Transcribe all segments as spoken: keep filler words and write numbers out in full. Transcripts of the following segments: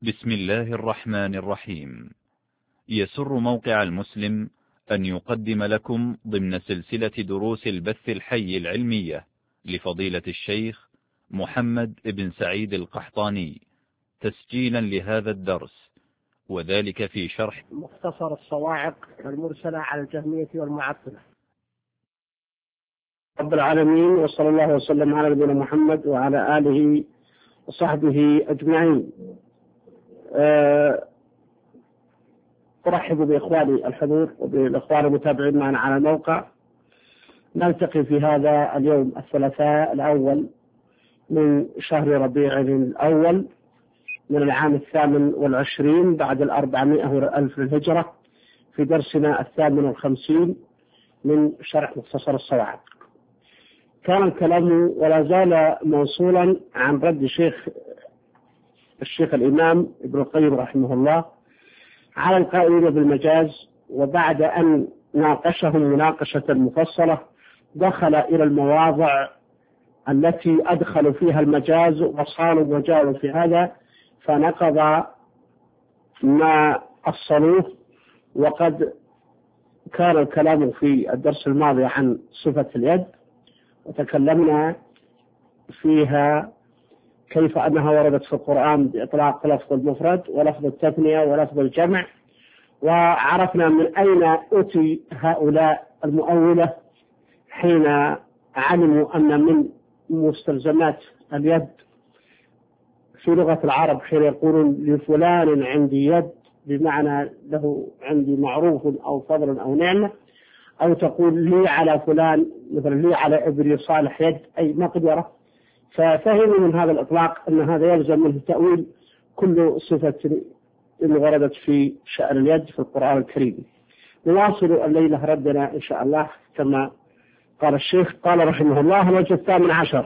بسم الله الرحمن الرحيم. يسر موقع المسلم أن يقدم لكم ضمن سلسلة دروس البث الحي العلمية لفضيلة الشيخ محمد بن سعيد القحطاني تسجيلا لهذا الدرس، وذلك في شرح مختصر الصواعق المرسلة على الجهمية والمعطلة. رب العالمين، وصلى الله وسلم على نبينا محمد وعلى آله وصحبه أجمعين. أه أرحب بإخواني الحضور وبالإخوان المتابعين معنا على الموقع. نلتقي في هذا اليوم الثلاثاء الأول من شهر ربيع الأول من العام الثامن والعشرين بعد الأربعمائة ألف الهجرة، في درسنا الثامن والخمسين من شرح مختصر الصواعق. كان الكلام ولا زال موصولا عن رد شيخ الشيخ الإمام ابن القيم رحمه الله على القائلين بالمجاز، وبعد أن ناقشهم مناقشة مفصلة دخل إلى المواضع التي أدخلوا فيها المجاز وصالوا وجاءوا في هذا، فنقض ما أصلوه. وقد كان الكلام في الدرس الماضي عن صفة اليد، وتكلمنا فيها كيف أنها وردت في القرآن بإطلاق لفظ المفرد ولفظ التثنية ولفظ الجمع، وعرفنا من أين أتي هؤلاء المؤولة حين علموا أن من مستلزمات اليد في لغة العرب حين يقولون لفلان عندي يد بمعنى له عندي معروف أو فضل أو نعمة، أو تقول لي على فلان مثلا لي على ابني صالح يد أي مقدرة. ففهموا من هذا الإطلاق أن هذا يلزم منه تأويل كل صفة وردت في شأن اليد في القرآن الكريم. نواصل الليلة ردنا إن شاء الله كما قال الشيخ. قال رحمه الله: الوجه الثامن عشر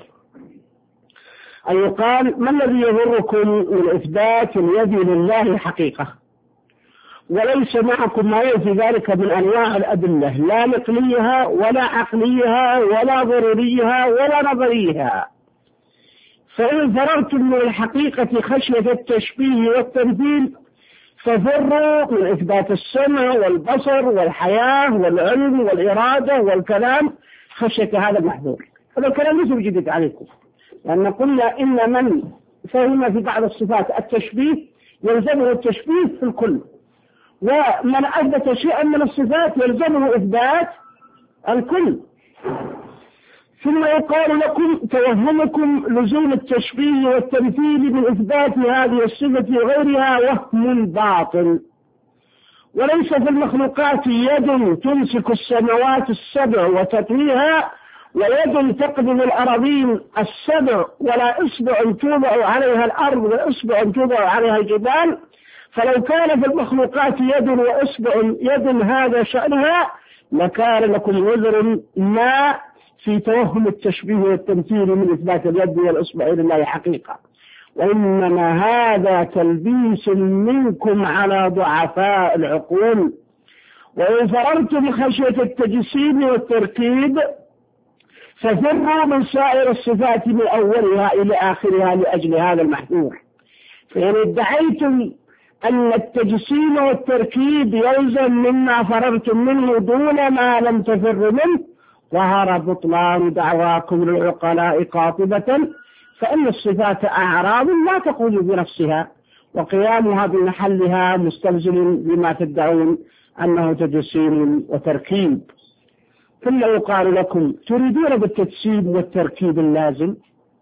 أن يقال: ما الذي يضركم من إثبات اليد لله حقيقة وليس معكم ما يفي ذلك من أنواع الأدلة لا نقليها ولا عقليها ولا ضروريها ولا نظريها، فإن فررتم من الحقيقة خشية التشبيه والتمثيل ففروا من إثبات السمع والبصر والحياة والعلم والإرادة والكلام خشية هذا المحذور. هذا الكلام ليس بجديد عليكم، لأن قلنا إن من فهم في بعض الصفات التشبيه يلزمه التشبيه في الكل، ومن أثبت شيئا من الصفات يلزمه إثبات الكل. ثم يقال لكم: توهمكم لزوم التشبيه والتمثيل من إثبات هذه الصفة وغيرها وهم باطل، وليس في المخلوقات يد تمسك السماوات السبع وتطويها ويد تقبض الأراضين السبع ولا إصبع توضع عليها الأرض ولا إصبع توضع عليها الجبال، فلو كان في المخلوقات يد وإصبع يد هذا شأنها لكان لكم عذر ما في توهم التشبيه والتمثيل من إثبات اليد والإصبع لله حقيقة، وإنما هذا تلبيس منكم على ضعفاء العقول. وإن فررتم خشية التجسيم والتركيب ففروا من سائر الصفات من أولها إلى آخرها لأجل هذا المحذور. فإن ادعيتم أن التجسيم والتركيب يلزم مما فررتم منه دون ما لم تفروا منه ظهر بطلان دعواكم للعقلاء قاطبة، فإن الصفات أعراض لا تقوم بنفسها، وقيامها بمحلها مستلزم بما تدعون أنه تجسيم وتركيب. ثم يقال لكم: تريدون بالتجسيم والتركيب اللازم؟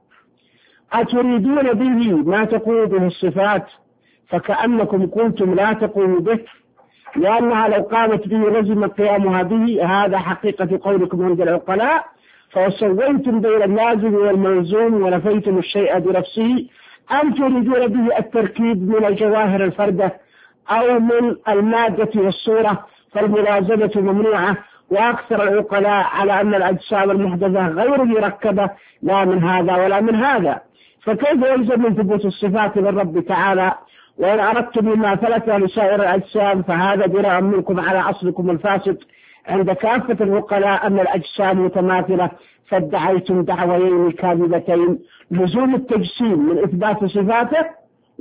أتريدون به ما تقوم به الصفات؟ فكأنكم قلتم لا تقوم به، لأنها لو قامت به لزم قيامها به. هذا حقيقة قولكم عند العقلاء، فسويتم بين اللازم والملزوم ونفيتم الشيء بنفسه. أم تريدون به التركيب من الجواهر الفردة أو من المادة والصورة، فالملازمة ممنوعة، وأكثر العقلاء على أن الأجسام المحدثة غير مركبة لا من هذا ولا من هذا. فكيف يلزم من ثبوت الصفات للرب تعالى؟ وإن أردتم مما ثبت لسائر الأجسام فهذا براء منكم على أصلكم الفاسد عند كافة العقلاء أن الأجسام متماثلة، فادعيتم دعويين كاذبتين: لزوم التجسيم من إثبات صفاته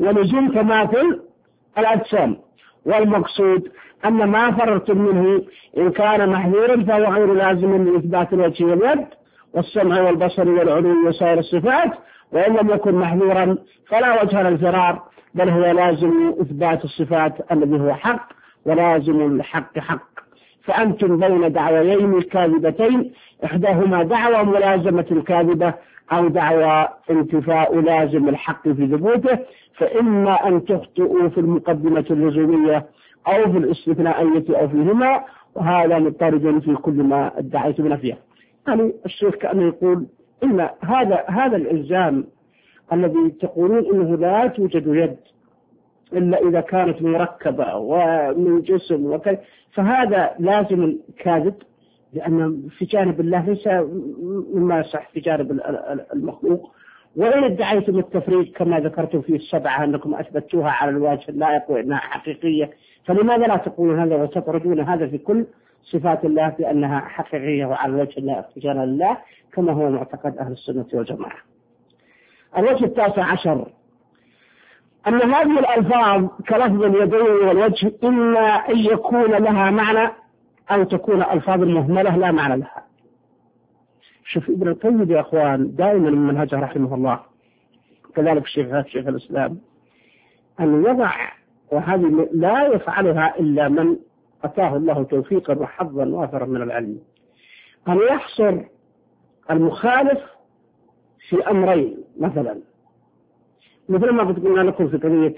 ولزوم تماثل الأجسام. والمقصود أن ما فررتم منه إن كان محذورا فهو غير لازم لإثبات الوجه واليد والسمع والبصر والعلو وسائر الصفات، وإن لم يكن محذورا فلا وجه للفرار، بل هو لازم إثبات الصفات الذي هو حق، ولازم الحق حق. فأنتم بين دعويين كاذبتين، إحداهما دعوى ملازمة الكاذبة أو دعوى انتفاء لازم الحق في ثبوته، فإما أن تخطئوا في المقدمة اللزومية أو في الاستثنائية أو فيهما، وهذا مضطرد في كل ما ادعيتم نفيه. يعني الشيخ كأنه يقول إن هذا هذا الإلزام الذي تقولون إنه لا توجد يد إلا إذا كانت مركبة ومن جسم وكذا، فهذا لازم الكاذب، لأن في جانب الله ليس مما يصح في جانب المخلوق. وإن ادعيتم التفريق كما ذكرتم في السبعة أنكم أثبتوها على الوجه اللائق وإنها حقيقية، فلماذا لا تقولون هذا وتطردون هذا في كل صفات الله بأنها حقيقية وعلى الوجه اللائق في جلال الله كما هو معتقد أهل السنة والجماعة؟ الوجه التاسع عشر أن هذه الألفاظ كلفظ اليدين والوجه إما أن يكون لها معنى أو تكون ألفاظ مهملة لا معنى لها. شوف ابن القيم يا أخوان دائما من منهجه رحمه الله، كذلك الشيخ شيخ الإسلام، أن يضع، وهذه لا يفعلها إلا من أتاه الله توفيقا وحظا وافرا من العلم، أن يحصر المخالف في أمرين. مثلا مثل ما قلت لكم في قضية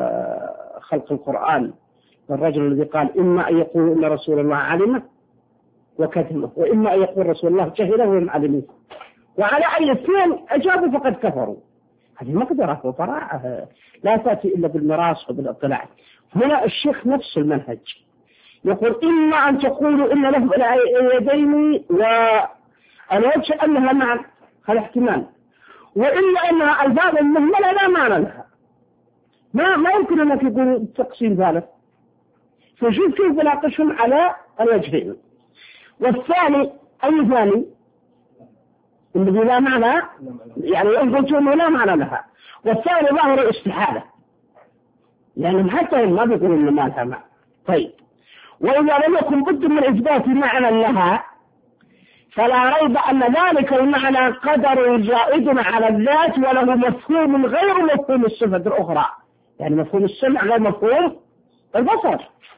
خلق القرآن، الرجل الذي قال إما أن يقول إن رسول الله علمه وكتمه، وإما أن يقول رسول الله جهله وهم علمه، وعلى أي اثنين أجابوا فقد كفروا. هذه مقدرة وبراعة لا تأتي إلا بالمراس وبالاطلاع. هنا الشيخ نفس المنهج يقول إما أن تقولوا إن له اليدين والوجه أنها معنى، هذا احتمال، وإلا أنها ألفاظ مهملة لا معنى لها. ما ما يمكن أنك يقول تقسيم ثالث. فشوف كيف بناقشهم على الوجهين. والثاني أي ثاني الذي لا معنى، يعني ينقلون لا معنى لها. والثاني ظاهر الاستحالة، يعني حتى ما بيقولوا إن ما لها معنى. طيب، وإذا لم يكن بد من إثبات معنى لها فلا ريب أن ذلك المعنى قدر زائد على الذات وله مفهوم غير مفهوم الصفة الأخرى، يعني مفهوم السمع غير مفهوم البصر.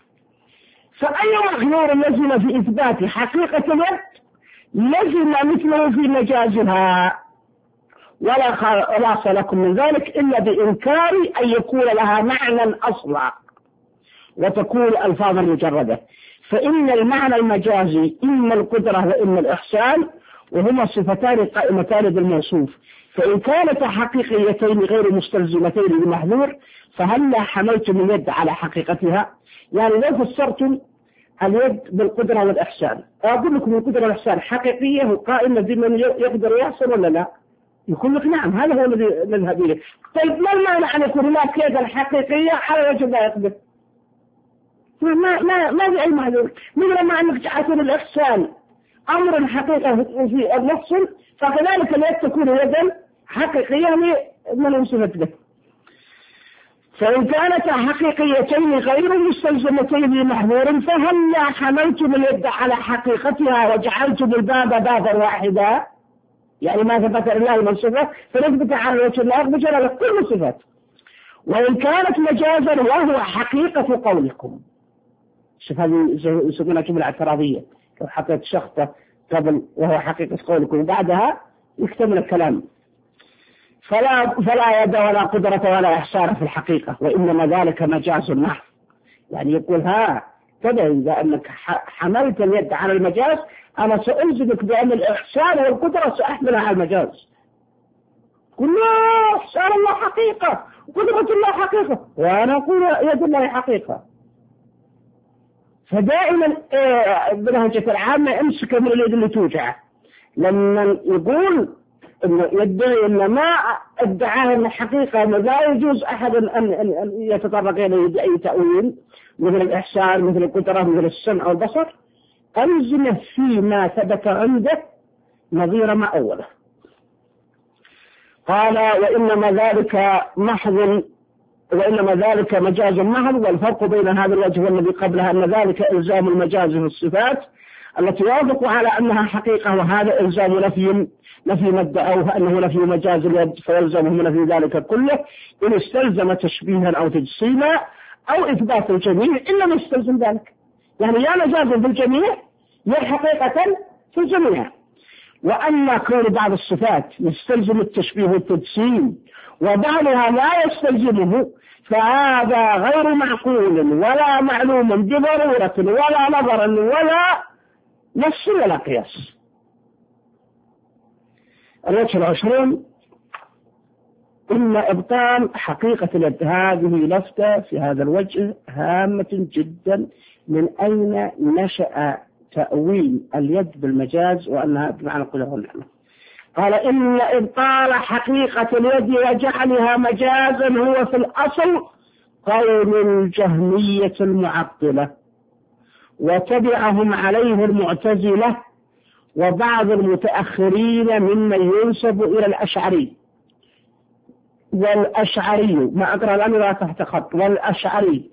فأي مخلوق لزم في إثبات حقيقة اليد لزم مثله في مجازها، ولا خلاص لكم من ذلك إلا بإنكار أن يكون لها معنى أصلا وتكون ألفاظا مجردة. فإن المعنى المجازي إما القدرة وإما الإحسان، وهما صفتان قائمتان بالموصوف، فإن كانتا حقيقيتين غير مستلزمتين لمحذور فهلا حملتم اليد على حقيقتها؟ يعني لو فسرتم اليد بالقدرة والإحسان، أقول لكم القدرة والإحسان حقيقية وقائمة بمن يقدر يحسن ولا لا؟ يقول لك نعم، هذا هو الذي نذهب إليه. طيب ما المعنى أن يكون هناك يد الحقيقية على وجه لا يقدر؟ ما ما ما في أي معلوم. مثل ما أنك تعتبر الإحسان أمر حقيقة في النفس، فكذلك اليد تكون يدا حقيقية لمن وصفت به. فإن كانتا حقيقيتين غير مستلزمتين لمحذور فهل حملتم اليد على حقيقتها وجعلتم الباب بابا واحدا؟ يعني ما ثبت لله من صفة فنثبت على وجه الله بجلالة كل الصفات. وإن كانت مجازا وهو حقيقة قولكم، شوف هذه يسمونها جملة اعتراضية، لو حطيت شخطة قبل وهو حقيقة قولكم وبعدها يكتمل الكلام، فلا فلا يد ولا قدرة ولا إحسان في الحقيقة، وإنما ذلك مجاز محض. يعني يقول ها كذا، إذا أنك حملت اليد على المجاز أنا سألزمك بأن الإحسان والقدرة سأحملها على المجاز. قل لا، إحسان الله حقيقة وقدرة الله حقيقة، وأنا أقول يد الله حقيقة. فدائما بنهجة العامة امسك من اليد اللي توجعه. لما يقول إنه يدعي إن ما ادعاه من الحقيقة لا يجوز أحد أن يتطرق إليه بأي تأويل مثل الإحسان مثل القدرة مثل السمع والبصر، ألزمه فيما ثبت عنده نظير ما أوله. قال وإنما ذلك محض وإنما ذلك مجاز محض. والفرق بين هذا الوجه والذي قبلها أن ذلك إلزام المجاز في الصفات التي يوافق على أنها حقيقة، وهذا إلزام نفي نفي ما ادعوه أنه نفي مجاز اليد، فيلزمهم نفي ذلك كله إن استلزم تشبيها أو تجسيما أو إثبات الجميع إلا ما يستلزم ذلك، يعني يا مجاز في الجميع يا حقيقة في الجميع. وأما كون بعض الصفات يستلزم التشبيه والتجسيم وبعضها لا يستلزمه فهذا غير معقول ولا معلوم بضرورة ولا نظرا ولا نص ولا قياس. الوجه العشرون إن إبطال حقيقة اليد. هذه لفتة في هذا الوجه هامة جدا، من أين نشأ تأويل اليد بالمجاز وأنها بمعنى القدرة والنعمة. قال إن إبطال حقيقة اليد وجعلها مجازا هو في الأصل قول الجهمية المعطلة، وتبعهم عليه المعتزلة وبعض المتأخرين ممن ينسب إلى الأشعري. والأشعري ما أقرأ الأمر تحت خط، والأشعري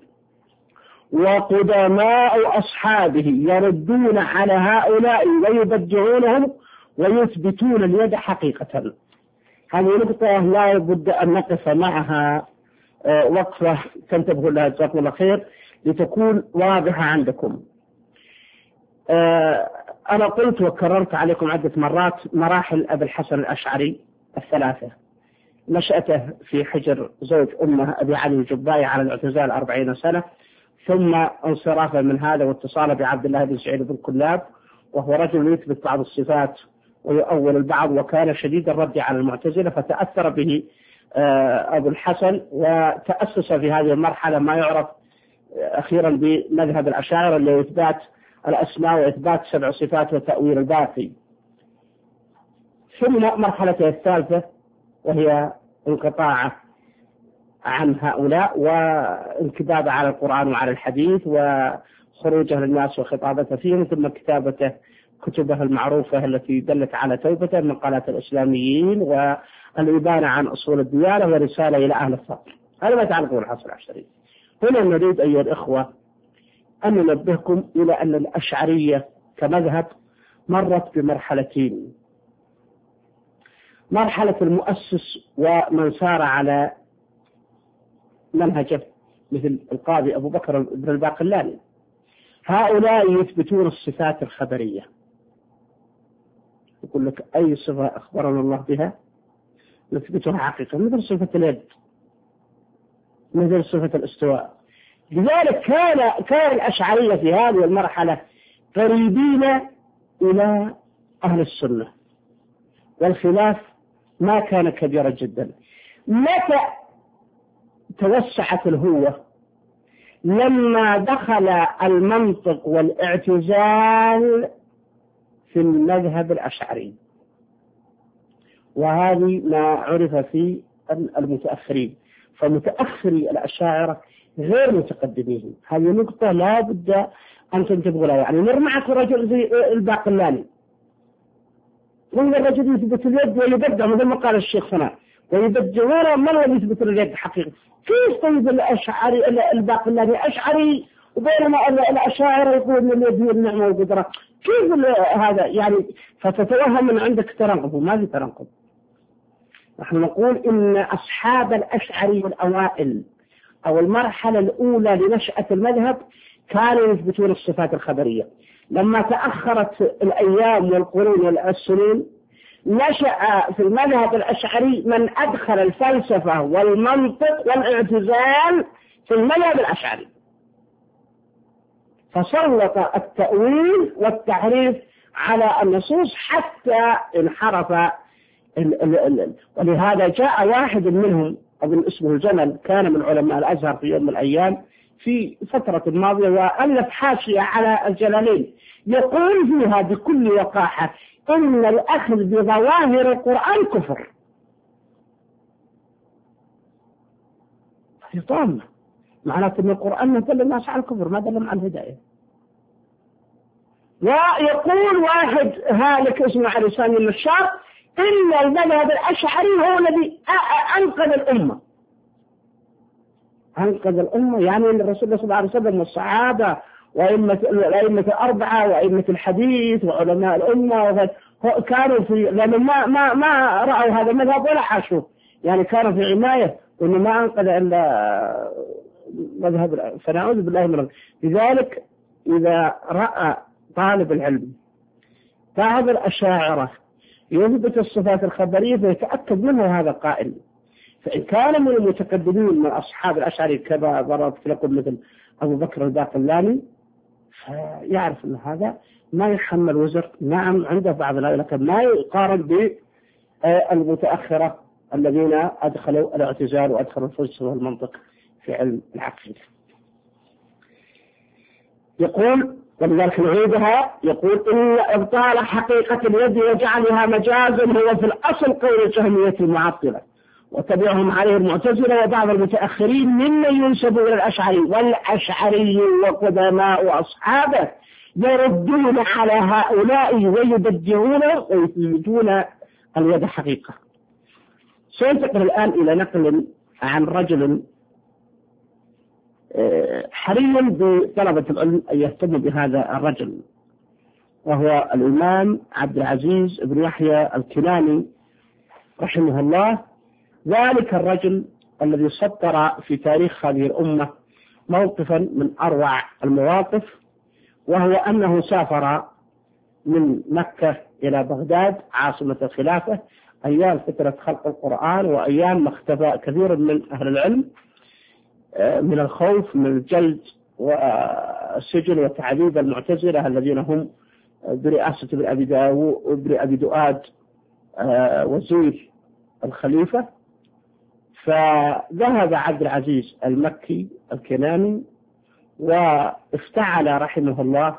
وقدماء أصحابه يردون على هؤلاء ويبدعونهم ويثبتون اليد حقيقة. هذه نقطة لا بد أن نقف معها وقفة تنتبهوا لها جزاكم الله خير لتكون واضحة عندكم. أنا قلت وكررت عليكم عدة مرات مراحل أبي الحسن الأشعري الثلاثة: نشأته في حجر زوج أمه أبي علي الجبائي على الاعتزال أربعين سنة، ثم انصرافه من هذا واتصاله بعبد الله بن سعيد بن كلاب، وهو رجل يثبت بعض الصفات ويؤول البعض، وكان شديد الرد على المعتزلة، فتأثر به أبو الحسن وتأسس في هذه المرحلة ما يعرف أخيرا بمذهب الأشاعرة اللي هو إثبات الأسماء وإثبات سبع صفات وتأويل الباقي. ثم مرحلته الثالثة وهي انقطاعه عن هؤلاء وانكبابه على القرآن وعلى الحديث وخروجه للناس وخطابته فيهم، ثم كتابته كتبه المعروفة التي دلت على توبته من قناة الإسلاميين والإبانة عن أصول الديانة ورسالة إلى أهل الفقر. هذا ما يتعلق بالحصر الأشعري. هنا نريد أيها الإخوة أن ننبهكم إلى أن الأشعرية كمذهب مرت بمرحلتين: مرحلة المؤسس ومن سار على منهجه مثل القاضي أبو بكر بن الباقلاني، هؤلاء يثبتون الصفات الخبرية، يقول لك أي صفة أخبرنا الله بها نثبتها حقيقة، مثل صفة اليد، مثل صفة الاستواء. لذلك كان كان الأشعرية في هذه المرحلة قريبين إلى أهل السنة، والخلاف ما كان كبيرا جدا. متى توسعت الهوة؟ لما دخل المنطق والاعتزال في المذهب الأشعري، وهذه ما عرف في المتأخرين، فمتأخري الأشاعرة غير متقدمين. هذه نقطة لا بد أن تنتبهوا لها. يعني نرمعك رجل زي الباقلاني، كل الرجل يثبت اليد ويبدع مثل ما قال الشيخ صنع، ويبدعون من الذي يثبت اليد حقيقة. كيف طيب الأشعري الباقلاني أشعري وبينما الأشاعرة يقولون ان اليد هي النعمة والقدرة؟ كيف هذا؟ يعني فتتوهم من عندك تناقض، وما في تناقض. نحن نقول إن أصحاب الأشعري الأوائل أو المرحلة الأولى لنشأة المذهب كانوا يثبتون الصفات الخبرية. لما تأخرت الأيام والقرون والسنين نشأ في المذهب الأشعري من أدخل الفلسفة والمنطق والاعتزال في المذهب الأشعري، فسلط التأويل والتحريف على النصوص حتى انحرف ال ال ال ولهذا جاء واحد منهم أظن اسمه الجمل، كان من علماء الأزهر في يوم من الأيام في فترة ماضية، وألف حاشية على الجلالين يقول فيها بكل وقاحة إن الأخذ بظواهر القرآن كفر. هذه طامة، معناته أن القرآن ما دل الناس على الكفر، ما دلهم على الهداية. ويقول واحد هالك اسمه علي سامي المشار إن المذهب الأشعري هو الذي أنقذ الأمة. أنقذ الأمة، يعني أن الرسول صلى الله عليه وسلم والصحابة وأئمة الأئمة الأربعة وأئمة الحديث وعلماء الأمة كانوا في، لأن ما ما ما رأوا هذا المذهب ولا عاشوا، يعني كانوا في عناية، وإنه ما أنقذ إلا مذهب. فنعوذ بالله من ذلك. لذلك إذا رأى طالب العلم بعض الأشاعرة يثبت الصفات الخبرية فيتأكد منه هذا القائل، فإن كان من المتقدمين من أصحاب الأشعري كما ضربت لكم مثل أبو بكر الباقلاني فيعرف أن هذا ما يحمل وزر. نعم عنده بعض الآية، لكن ما يقارن بالمتأخرة الذين أدخلوا الاعتزال وأدخلوا الفلسفة والمنطق في علم العقيدة. يقول ولذلك نعيدها، يقول إن إبطال حقيقة اليد وجعلها مجازا هو في الأصل قول الجهمية المعطلة وتبعهم عليه المعتزلة وبعض المتأخرين ممن ينسب إلى الأشعري، والأشعري وقدماء وأصحابه يردون على هؤلاء ويبدعون ويثبتون اليد حقيقة. سينتقل الآن إلى نقل عن رجل حري بطلبة العلم أن يهتموا بهذا الرجل، وهو الإمام عبد العزيز بن يحيى الكناني رحمه الله. ذلك الرجل الذي سطر في تاريخ هذه الأمة موقفا من أروع المواقف، وهو أنه سافر من مكة إلى بغداد عاصمة الخلافة أيام فترة خلق القرآن، وأيام ما اختفى كثير من أهل العلم من الخوف من الجلد والسجن وتعذيب المعتزلة الذين هم برئاسة ابن أبي داوود وابن أبي دؤاد وزير الخليفة. فذهب عبد العزيز المكي الكناني وافتعل رحمه الله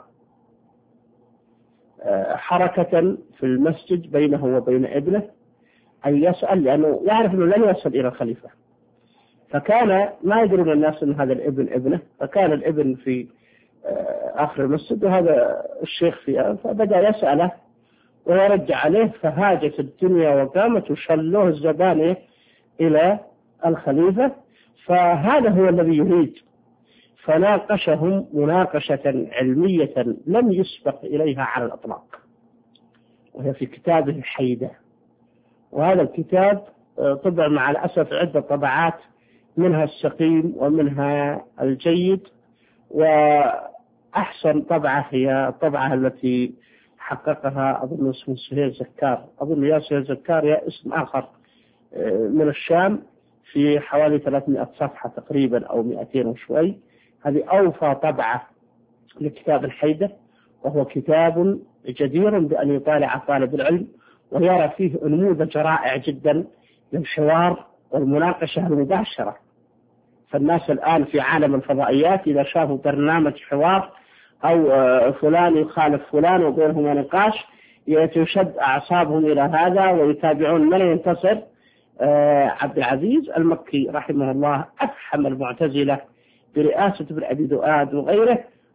حركة في المسجد بينه وبين ابنه أن يسأل، لأنه يعرف أنه لن يصل إلى الخليفة، فكان ما يدرون الناس أن هذا الابن ابنه، فكان الابن في آخر المسجد وهذا الشيخ فيه، فبدأ يسأله ويرجع عليه، فهاجت الدنيا وقامت وشلوه الزبانية إلى الخليفة. فهذا هو الذي يريد، فناقشهم مناقشة علمية لم يسبق إليها على الأطلاق، وهي في كتابه الحيدة. وهذا الكتاب طبع مع الأسف عدة طبعات، منها السقيم ومنها الجيد، وأحسن طبعة هي الطبعة التي حققها أظن اسمه سهيل زكار، أظن يا سهيل زكار يا اسم آخر من الشام، في حوالي ثلاثمائة صفحة تقريبا أو مئتين وشوي. هذه أوفى طبعة لكتاب الحيدة، وهو كتاب جدير بأن يطالع طالب العلم ويرى فيه نموذج رائع جدا للحوار والمناقشة المباشرة. فالناس الآن في عالم الفضائيات إذا شافوا برنامج حوار أو فلان يخالف فلان وبينهما نقاش يتشد أعصابهم إلى هذا ويتابعون من ينتصر. عبد العزيز المكي رحمه الله أفحم المعتزلة برئاسة ابن أبي دؤاد وغيره،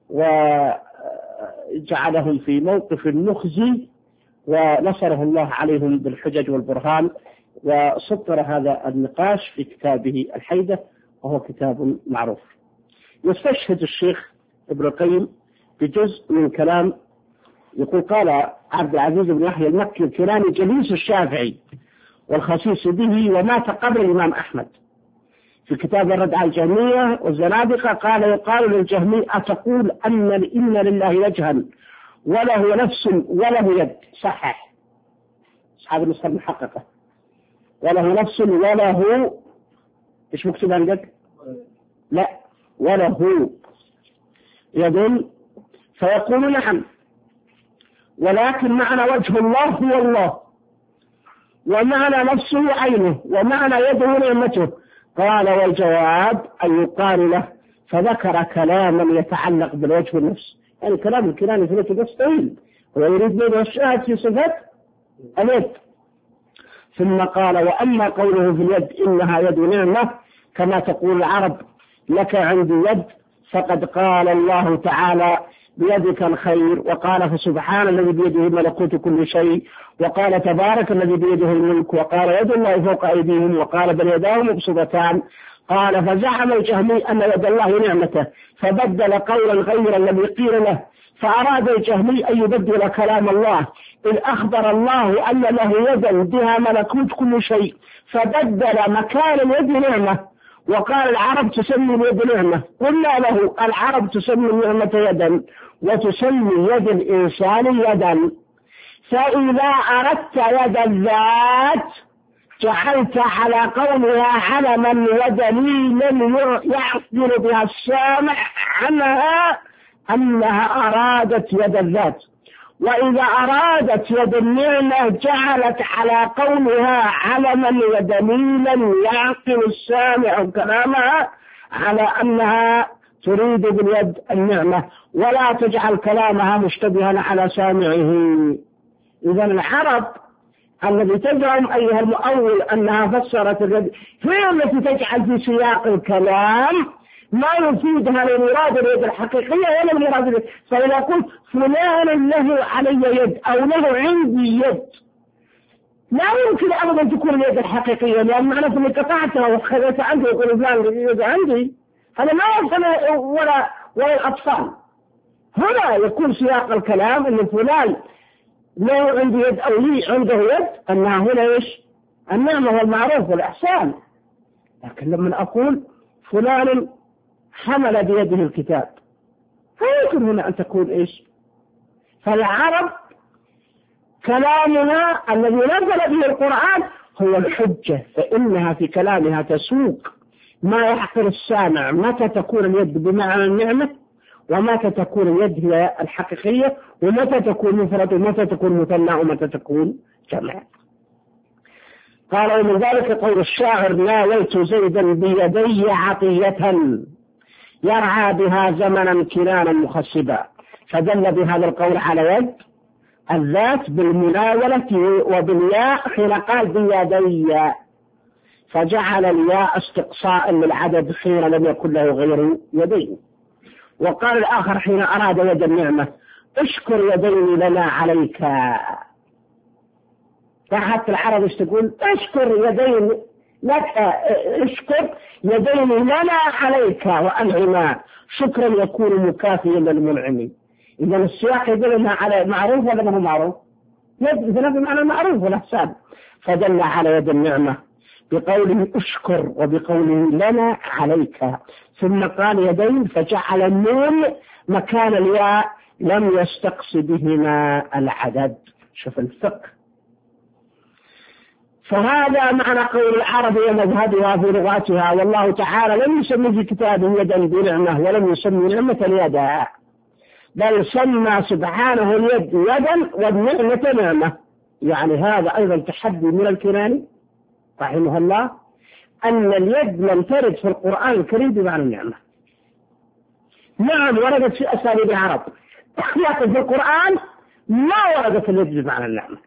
وجعلهم في موقف مخزي، ونصره الله عليهم بالحجج والبرهان، وسطر هذا النقاش في كتابه الحيدة، وهو كتاب معروف. يستشهد الشيخ ابن القيم بجزء من كلام يقول: قال عبد العزيز بن يحيى المكي الكناني جليس الشافعي والخصيص به ومات قبل الإمام أحمد، في كتاب الرد على الجهمية والزنادقة قال: يقال للجهمي أتقول أن إن لله وجها وله نفس وله يد؟ صحح أصحاب النسخة المحققة، وله نفس وله إيش مكتوب عندك؟ لا، وله يد. فيقول: نعم، ولكن معنى وجه الله هو الله، ومعنى نفسه عينه، ومعنى يده نعمته. قال: والجواب أن يقال له، فذكر كلاما يتعلق بالوجه والنفس، يعني كلام الكلام في الوجه والنفس طويل، ويريد منه الشاهد في صفة اليد. ثم قال: وأما قوله في اليد إنها يد نعمة كما تقول العرب لك عندي يد، فقد قال الله تعالى: بيدك الخير، وقال: فسبحان الذي بيده ملكوت كل شيء، وقال: تبارك الذي بيده الملك، وقال: يد الله فوق أيديهم، وقال: بل يداه مبسوطتان، قال فزعم الجهمي أن يد الله نعمته فبدل قولا غير الذي قيل له، فأراد الجهمي أن يبدل كلام الله إذ أخبر الله أن له يدا بها ملكوت كل شيء، فبدل مكان اليد نعمة وقال العرب تسمي اليد نعمة. قلنا له العرب تسمي النعمة يدا وتسمي يد الإنسان يدا، فإذا أردت يد الذات جعلت على قولها علما ودليلا يعقل بها السامع عنها أنها أرادت يد الذات، وإذا أرادت يد النعمة جعلت على قولها علما ودليلا يعقل السامع كلامها على أنها تريد باليد النعمة، ولا تجعل كلامها مشتبها على سامعه. إذا العرب الذي تزعم أيها المؤول أنها فسرت اليد هي التي تجعل في سياق الكلام ما يفيدها لمراد اليد الحقيقية ولا لمراد اليد. فإذا قلت فلان له علي يد أو له عندي يد لا يمكن أبدا تكون اليد الحقيقية، لأن معنى أنك قطعتها وخذت عندي وقل فلان يد عندي، هذا ما يصل ولا ولا الأطفال. هنا يكون سياق الكلام أن فلان له عندي يد أو لي عنده يد، أنها هنا إيش؟ النعمة والمعروف والإحسان. لكن لما أقول فلان حمل بيده الكتاب فيمكن هنا أن تكون إيش؟ فالعرب كلامها الذي نزل به القرآن هو الحجة، فإنها في كلامها تسوق ما يحقر السامع متى تكون اليد بمعنى النعمة ومتى تكون اليد هي الحقيقية ومتى تكون مفرد ومتى تكون مثنى ومتى تكون جمع. قال ومن ذلك قول الشاعر ناولت زيدا بيدي عطية يرعى بها زمنا كنانا مخصبا، فدل بهذا القول على يد الذات بالمناولة وبالياء حين قال بيدي، فجعل الياء استقصاء للعدد حين لم يكن له غير يدين. وقال الآخر حين أراد يد النعمة اشكر يدين لنا عليك، فحتى العرب ايش تقول؟ اشكر يدين لك، اشكر يدين لنا عليك وأنعما، شكرا يكون مكافيا للمنعم. إذا السياق يدلنا على معروف ولا ما هو معروف؟ يد بمعنى المعروف والإحسان، فدل على يد النعمة بقوله اشكر وبقوله لنا عليك، ثم قال يدين فجعل النون مكان الياء لم يستقص بهما العدد. شوف الفقه. فهذا معنى قول العرب ومذهبها في لغاتها، والله تعالى لم يسمي في كتابه يدا بنعمة ولم يسمي نعمة يدا، بل سمى سبحانه اليد يدا والنعمة نعمة. يعني هذا أيضا تحدي من الكناني رحمه الله أن اليد لم ترد في القرآن الكريم بمعنى النعمة. نعم وردت في أساليب العرب، لكن في القرآن ما وردت اليد بمعنى النعمة.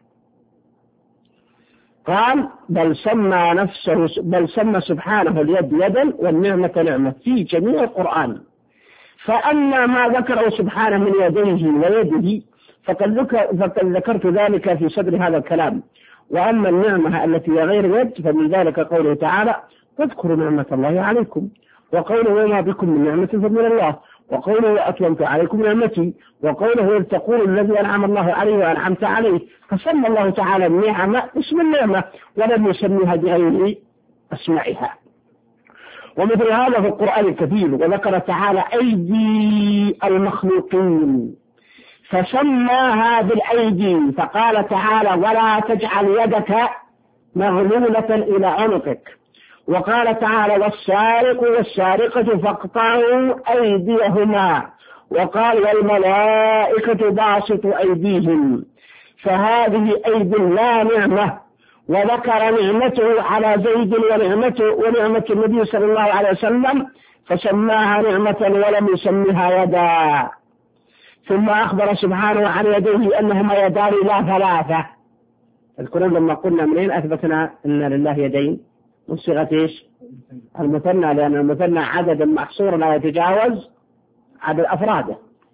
قال بل سمى نفسه بل سمى سبحانه اليد يدا والنعمة نعمة في جميع القرآن. فأما ما ذكره سبحانه من يديه ويده فقد ذكرت ذلك في صدر هذا الكلام. وأما النعمة التي هي غير يد فمن ذلك قوله تعالى واذكروا نعمة الله عليكم، وقوله وما بكم من نعمة فمن الله، وقوله أتممت عليكم نعمتي، وقوله إذ تقول الذي أنعم الله عليه وأنعمت عليه. فسمى الله تعالى النعمة اسم النعمة ولم يسميها بغير أسمائها. ومثل هذا في القرآن الكثير، وذكر تعالى أيدي المخلوقين فسماها بالأيدي، فقال تعالى ولا تجعل يدك مغلولة إلى عنقك، وقال تعالى والسارق والسارقة فاقطعوا أيديهما، وقال والملائكة باسطوا أيديهم، فهذه أيدي لا نعمة. وذكر نعمته على زيد ونعمته ونعمة النبي صلى الله عليه وسلم فسماها نعمة ولم يسميها يدا. ثم أخبر سبحانه عن يديه أنهما يدان لا ثلاثة. الكلام لما قلنا منين أثبتنا أن لله يدين من صيغة إيش؟ المثنى، لأن المثنى عدد محصور لا يتجاوز عدد أفراده.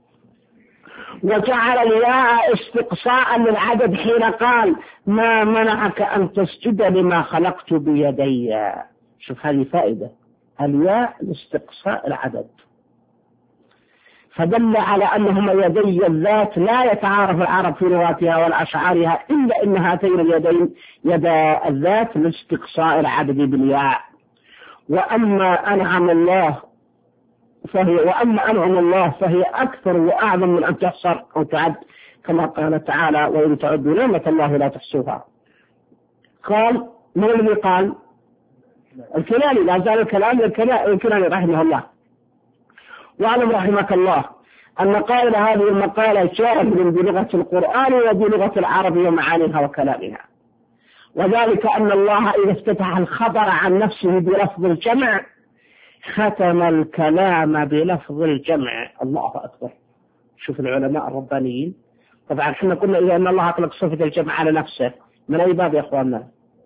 وجعل الياء استقصاء للعدد حين قال ما منعك أن تسجد لما خلقت بيدي. شوف هذه فائدة، الياء لاستقصاء العدد، فدل على أنهما يدي الذات لا يتعارف العرب في لغاتها ولا أشعارها إلا أن هاتين اليدين يدا الذات لاستقصاء العدد بالياء. وأما أنعم الله فهي وأما أنعم الله فهي أكثر وأعظم من أن تحصر أو تعد، كما قال تعالى: وإن تعدوا نعمة الله لا تحصوها. قال من الذي قال؟ الكناني، لا زال الكلام الكناني رحمه الله. واعلم رحمك الله أن قائل هذه المقالة جاهل بلغة القرآن وبلغة العرب ومعانيها وكلامها، وذلك أن الله إذا افتتح الخبر عن نفسه بلفظ الجمع ختم الكلام بلفظ الجمع. الله أكبر. شوف العلماء الربانيين. طبعا احنا قلنا إذا أن الله أطلق صفة الجمع على نفسه من أي باب يا أخواننا؟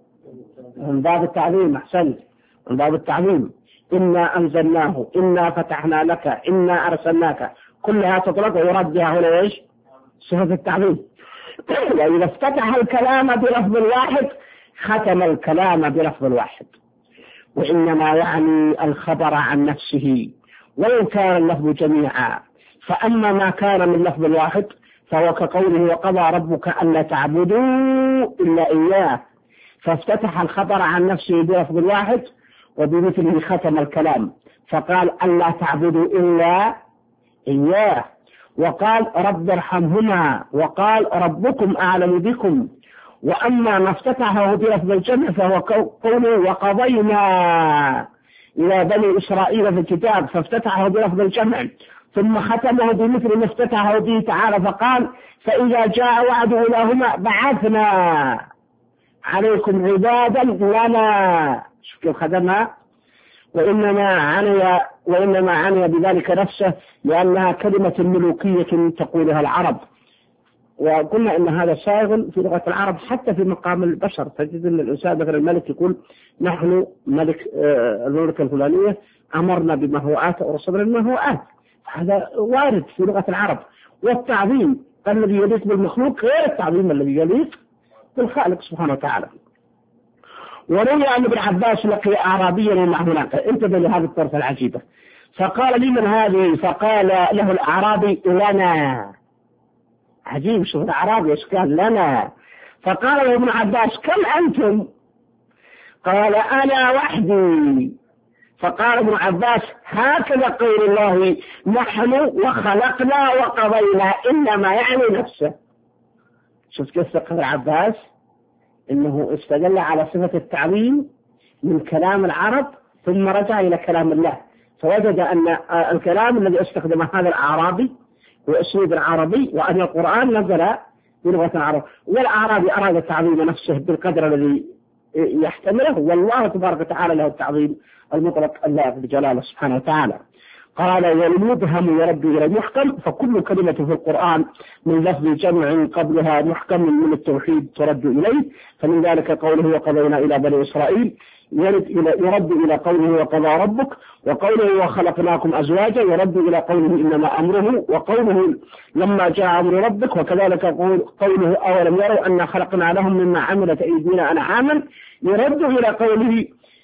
من باب التعظيم. أحسنت، من باب التعظيم. إنا أنزلناه، إنا فتحنا لك، إنا أرسلناك، كلها تطلق ويرد بها هنا إيش؟ صفة التعظيم. وإذا افتتح الكلام بلفظ واحد ختم الكلام بلفظ واحد، وإنما يعني الخبر عن نفسه وإن كان اللفظ جميعا. فأما ما كان من لفظ واحد فهو كقوله: وقضى ربك ألا تعبدوا إلا إياه، فافتتح الخبر عن نفسه بلفظ واحد وبمثله ختم الكلام، فقال: ألا تعبدوا إلا إياه، وقال: رب ارحمهما، وقال: ربكم أعلم بكم. وأما ما افتتحه بلفظ الجمع فهو قوله: وقضينا إلى بني إسرائيل في الكتاب، فافتتحه بلفظ الجمع ثم ختمه بمثل ما افتتحه به تعالى، فقال: فإذا جاء وعد أولاهما بعثنا عليكم عبادا لنا. شوف كيف خدمها. وإنما عني وإنما عني بذلك نفسه لأنها كلمة ملوكية تقولها العرب، وقلنا إن هذا شاغل في لغة العرب حتى في مقام البشر. تجد أن الإنسان مثل الملك يقول: نحن ملك المملكة الفلانية أمرنا بما هو آت ورسلنا بما هو آت. هذا وارد في لغة العرب. والتعظيم الذي يليق بالمخلوق غير التعظيم الذي يليق بالخالق سبحانه وتعالى. وروي عن ابن عباس لقي أعرابيا ومعه ناقة. انتبه لهذه الطرفة العجيبة. فقال: لمن هذه؟ فقال له الأعرابي: لنا. عجيب، شوف الأعرابي ايش قال؟ لنا. فقال له ابن عباس: كم أنتم؟ قال: أنا وحدي. فقال ابن عباس: هكذا قول الله: نحن وخلقنا وقضينا، إنما يعني نفسه. شوف كيف فقه العباس إنه استدل على صفة التعظيم من كلام العرب ثم رجع إلى كلام الله، فوجد أن الكلام الذي استخدمه هذا الأعرابي هو أسلوب العربي، وأن القرآن نزل بلغة العرب، والأعرابي أراد التعظيم نفسه بالقدر الذي يحتمله، والله تبارك وتعالى له التعظيم المطلق اللائق بجلاله سبحانه وتعالى. قال: والمبهم يرد إلى المحكم، فكل كلمة في القرآن من لفظ جمع قبلها محكم من التوحيد ترد إليه، فمن ذلك قوله: وقضينا إلى بني إسرائيل، يرد إلى يرد إلى قوله: وقضى ربك، وقوله: وخلقناكم أزواجا يرد إلى قوله: إنما أمره، وقوله: لما جاء أمر ربك، وكذلك قوله: أولم يروا أن خلقنا لهم مما عملت أيدينا أنعاما، يرد إلى قوله: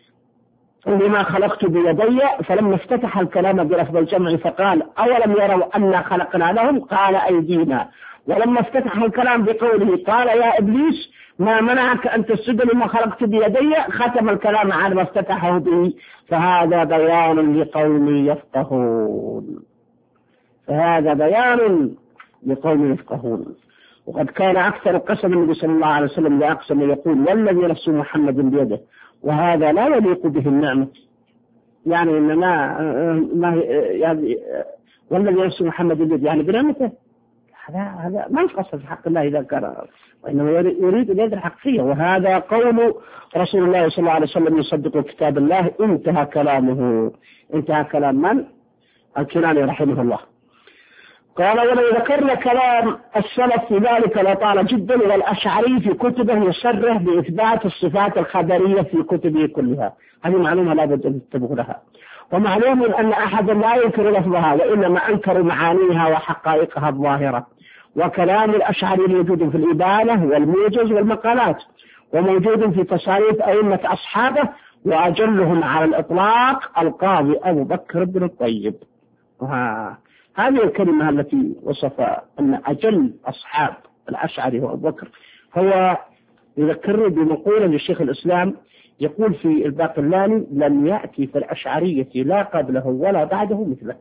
لما خلقت بيدي. فلما افتتح الكلام بلفظ الجمع فقال: أولم يروا أن خلقنا لهم، قال: أيدينا. ولما افتتح الكلام بقوله: قال يا إبليس ما منعك أن تسجد لما خلقت بيدي، ختم الكلام على ما افتتحه به. فهذا بيان لقوم يفقهون فهذا بيان لقوم يفقهون وقد كان أكثر قسم النبي صلى الله عليه وسلم لأقسم يقول: والذي نفس محمد بيده، وهذا لا يليق به النعمة. يعني إنما ما يعني والذي نفس محمد بيده يعني بنعمته، هذا هذا ما يقصد في حق الله إذا كان، وإنما يريد اليد الحقيقية. وهذا قول رسول الله صلى الله عليه وسلم يصدق كتاب الله. انتهى كلامه. انتهى كلام من؟ الكناني رحمه الله. قال: ولو ذكرنا كلام السلف في ذلك لطال جدا، والأشعري في كتبه يصرح بإثبات الصفات الخبرية في كتبه كلها. هذه معلومة لا بد أن تنتبهوا لها. ومعلوم أن أحد لا ينكر لفظها، وإنما أنكر معانيها وحقائقها الظاهرة. وكلام الأشعري موجود في الإبانة والموجز والمقالات، وموجود في تصاريف أئمة أصحابه، وأجلهم على الإطلاق القاضي أبو بكر بن الطيب. هذه الكلمة التي وصف أن أجل أصحاب الأشعري هو أبو بكر، هو يذكرني بمقولة للشيخ الإسلام يقول في الباقلاني: لم يأتي في الأشعرية لا قبله ولا بعده مثله.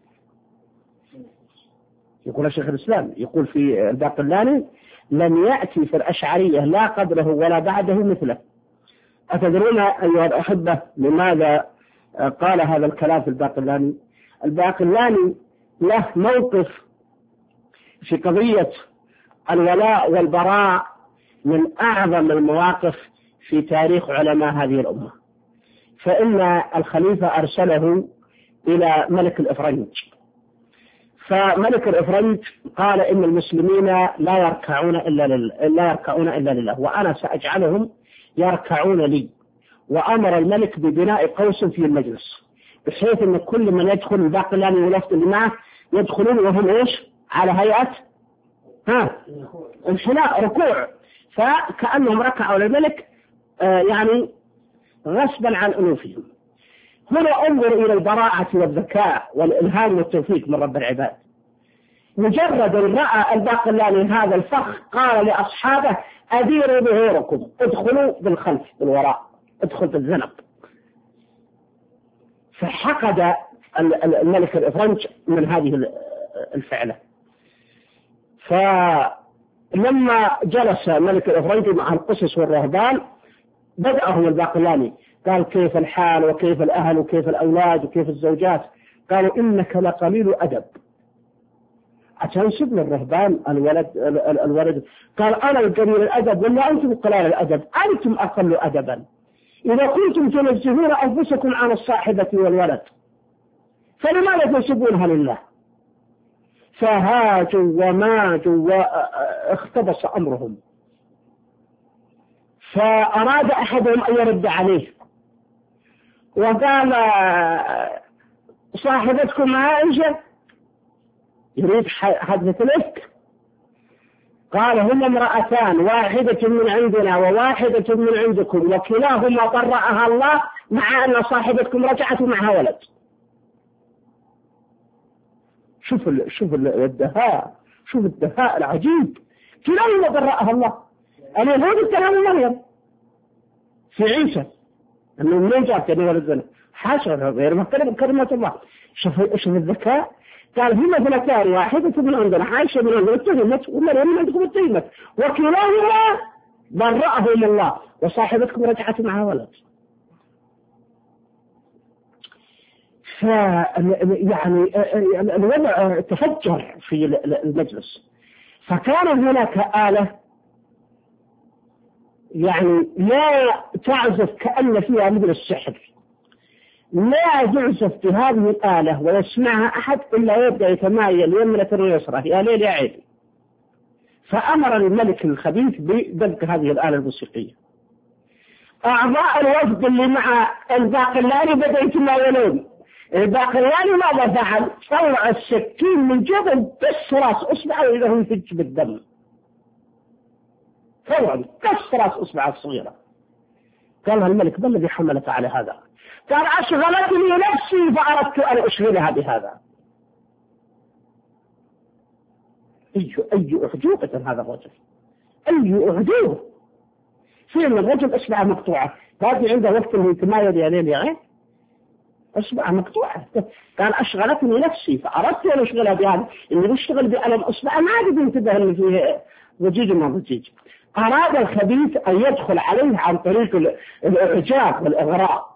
يقول الشيخ الإسلام يقول في الباقلاني: لم يأتي في الأشعرية لا قبله ولا بعده مثله. أتدرون أيها الأحبة لماذا قال هذا الكلام في الباقلاني؟ الباقلاني له موقف في قضية الولاء والبراء من أعظم المواقف في تاريخ علماء هذه الأمة. فإن الخليفة أرسله إلى ملك الإفرنج، فملك الإفرنج قال: إن المسلمين لا يركعون إلا لله، لا يركعون إلا لله، وأنا سأجعلهم يركعون لي. وأمر الملك ببناء قوس في المجلس، بحيث أن كل من يدخل الباقلاني والوفد اللي معه يدخلون وهم إيش؟ على هيئة ها انحناء ركوع، فكأنهم ركعوا للملك آه يعني غصبا عن أنوفهم. هنا انظر إلى البراعة والذكاء والإلهام والتوفيق من رب العباد. مجرد أن رأى الباقلاني هذا الفخ قال لأصحابه: أديروا ظهوركم، ادخلوا بالخلف بالوراء، ادخل بالذنب. فحقد الملك الإفرنج من هذه الفعلة. فلما جلس ملك الإفرنج مع القسس والرهبان بدأهم الباقلاني، قال: كيف الحال وكيف الأهل وكيف الأولاد وكيف الزوجات؟ قالوا: إنك لقليل أدب. أتنسب للرهبان الولد الولد قال: أنا القليل الأدب ولا أنتم قلال الأدب؟ أنتم أقل أدبا إذا كنتم تنزهون أنفسكم عن الصاحبة والولد، فلماذا تنسبونها لله؟ فهاجوا وماجوا واختبص أمرهم. فأراد أحدهم أن يرد عليه وقال: صاحبتكم عائشة، يريد حدث الإفك. قال: هم امرأتان، واحدة من عندنا وواحدة من عندكم، وكلاهما برأها الله، مع أن صاحبتكم رجعت معها ولد. شوف ال... شوف الدهاء، شوف الدهاء العجيب. كلاهما برأها الله. اليهود اتهموا مريم في عيسى أنه من جاءت يعني ولد زنا، حاشا غير مكتب كلمة الله. شوف شوف الذكاء. قال: هما اثنتان، واحدة من عندنا، عائشة من عندنا اتهمت، ومريم من عندكم اتهمت، وكلاهما برأهم الله، وصاحبتكم رجعت معها ولد. ف يعني الوضع تفجر في المجلس. فكان هناك آلة يعني لا تعزف كأن فيها مثل السحر، لا يعزف بهذه الآلة ويسمعها أحد إلا يبدأ يتمايل يمنة ويسرى، يا ليل يا عيل. فأمر الملك الخبيث بدق هذه الآلة الموسيقية. أعضاء الوفد اللي مع الباقلاني بدأوا يتمايلون. الباقلاني ماذا فعل؟ طلع السكين من جبل بس راس أصبعه إذا هو يفج بالدم، فورا بس راس أصبعه الصغيرة. قال لها الملك: ما الذي حملك على هذا؟ قال: أشغلتني نفسي فأردت أن أشغلها بهذا. أي أي أعجوبة هذا الرجل، أي أعجوبة. فين الرجل أصبعه مقطوعة، هذه عنده وقت اللي يتمايل يا ليل يا عين، أصبعه مقطوعة. قال: أشغلتني نفسي فأردت أن أشغلها بهذا. اللي بيشتغل بألم أصبعه ما عاد ينتبه إن فيه ضجيج ما ضجيج. أراد الخبيث أن يدخل عليه عن طريق الإعجاب والإغراء.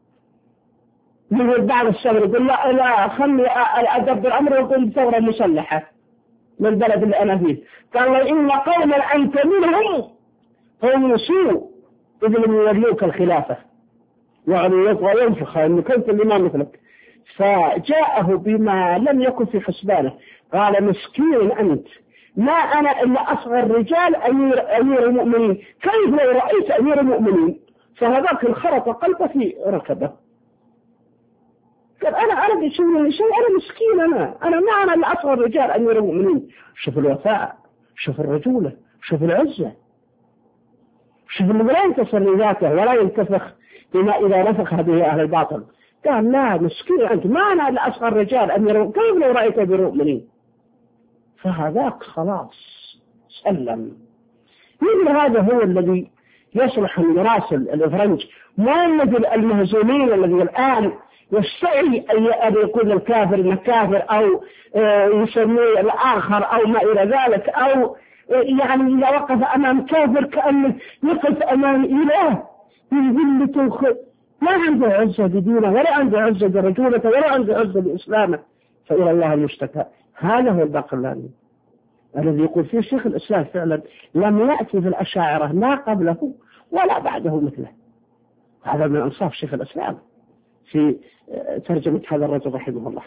من بعد الصبر يقول: لا لا خلي أدبر أمره ويقوم بثورة مسلحة من البلد اللي أنا فيه. قال له: إن قوما أنت منهم هم سوء إذ لم يولوك الخلافة وينفخ إن كنت الإمام مثلك. فجاءه بما لم يكن في حسبانه. قال: مسكين أنت، ما أنا إلا أصغر الرجال أمير, أمير المؤمنين، كيف لو رأيت أمير المؤمنين؟ فهذاك الخرط قلبه في ركبه. قال: أنا أنا بيسوي شيء، أنا مسكين، أنا أنا ما أنا إلا أصغر الرجال أمير المؤمنين. شوف الوفاء، شوف الرجولة، شوف العزة، شوف اللي لا ينتصر لذاته ولا ينتفخ بما إذا نفخ به أهل الباطل. قال لا مسكين أنت، ما أنا لأصغر رجال أمير، كيف لو رأيت برؤمنين؟ فهذاك خلاص سلم. مثل هذا هو الذي يصلح أن يراسل الإفرنج، ما مثل المهزومين الذي الآن يستعي أن يكون الكافر إنه كافر، أو يسميه الآخر أو ما إلى ذلك، أو يعني إذا وقف أمام كافر كأنه يقف أمام إله من ذلة، ما عنده عزة بدينه ولا عنده عزة برجولته ولا عنده عزة بإسلامه، فإلى الله المشتكى. هذا هو الباقلاني الذي يقول فيه شيخ الإسلام فعلا لم يأتي في الأشاعرة لا قبله ولا بعده مثله. هذا من أنصاف شيخ الإسلام في ترجمة هذا الرجل رحمه الله.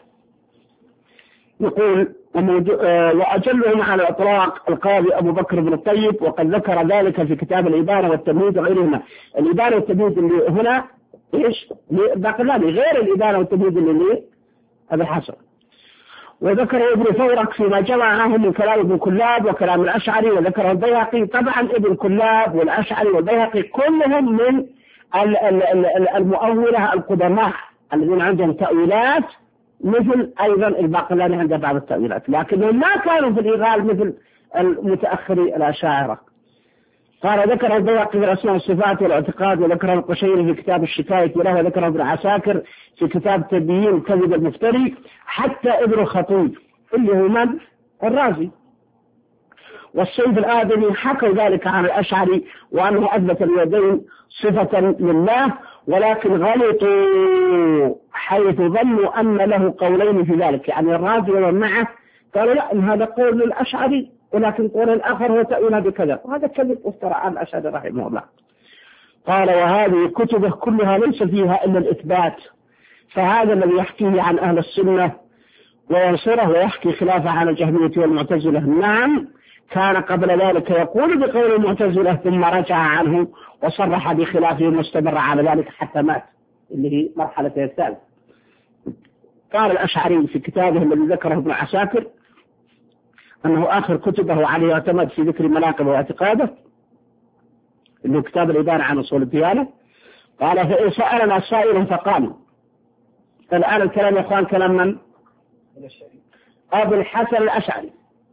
يقول وأجلهم على الإطلاق القاضي أبو بكر بن الطيب، وقد ذكر ذلك في كتاب الإبانة والتمهيد وغيرهما. الإبانة والتمهيد اللي هنا إيش؟ باقلاني، غير الإبانة والتمهيد اللي أبي حسن. وذكر ابن فورك فيما جمعه من كلام ابن كلاب وكلام الأشعري، وذكره البيهقي. طبعا ابن كلاب والأشعري والبيهقي كلهم من المؤولة القدماء الذين عندهم تأويلات مثل أيضا الباقلاني عند بعض التأويلات، لكنهم ما كانوا في الإغال مثل المتأخري الأشاعرة. قال ذكر البيهقي في الأسماء والصفات والاعتقاد، وذكر القشيري في كتاب الشكاية له، وذكر ابن عساكر في كتاب تبيين كذب المفتري، حتى ابن خطيب اللي هو من الرازي والسيف الآدمي حكوا ذلك عن الأشعري، وأنه أثبت اليدين صفة لله، ولكن غلطوا حيث ظنوا أن له قولين في ذلك. يعني الرازي ومن معه قالوا لا إن هذا قول للأشعري، ولكن قول الآخر هو تأويل بكذا، وهذا كذب وافترى عن الأشعري رحمه الله. قال وهذه كتبه كلها ليس فيها إلا الإثبات، فهذا الذي يحكيه عن أهل السنة وينصره ويحكي خلافه عن الجهمية والمعتزلة. نعم كان قبل ذلك يقول بقول المعتزلة ثم رجع عنه وصرح بخلافه واستمر على ذلك حتى مات، اللي هي مرحلة الثالثة. قال الأشعري في كتابه الذي ذكره ابن عساكر أنه آخر كتبه عليه اعتمد في ذكر مناقبه واعتقاده، إنه كتاب الإبانة عن أصول الديانة. قال فإن سألنا سائل فقال، الآن الكلام يا أخوان كلام من؟ أبو الحسن الأشعري.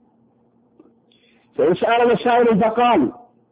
فإن سألنا سائل فقال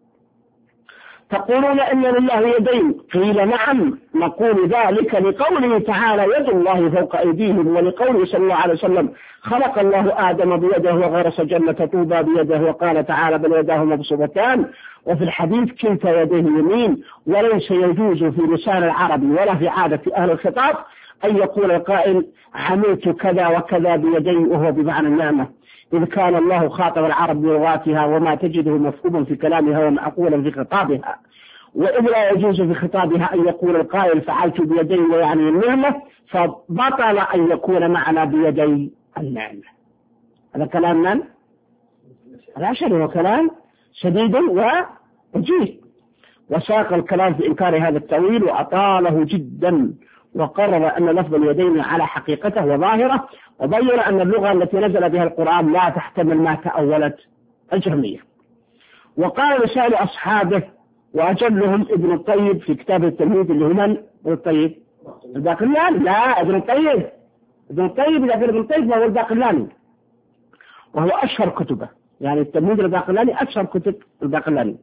تقولون إن لله يدين؟ قيل نعم، نقول ذلك لقوله تعالى يد الله فوق أيديهم، ولقوله صلى الله عليه وسلم خلق الله آدم بيده وغرس جنة طوبى بيده، وقال تعالى بل يداه مبسوطتان، وفي الحديث كلتا يديه يمين. وليس يجوز في لسان العرب ولا في عادة أهل الخطاب أن يقول القائل عملت كذا وكذا بيدي وهو بمعنى النعمة، إذ كان الله خاطب العرب بلغاتها وما تجده مفهوما في كلامها ومعقولا في خطابها، وإذ لا يجوز في خطابها أن يقول القائل فعلت بيدي ويعني النعمة، فبطل أن يكون معنا بيدي النعمة. هذا كلام من؟ الأشعري، هو كلام شديد ووجيه، وساق الكلام في إنكار هذا التأويل وأطاله جدا، وقرر أن لفظ اليدين على حقيقته وظاهره، وبين أن اللغة التي نزل بها القرآن لا تحتمل ما تأولت الجهمية. وقال لسائر أصحابه وأجلهم ابن الطيب في كتاب التمهيد اللي هو من؟ ابن الطيب الباقلاني. لا ابن الطيب ابن الطيب إذا ابن الطيب وهو الباقلاني، وهو أشهر كتبه، يعني التمهيد الباقلاني أشهر كتب الباقلاني.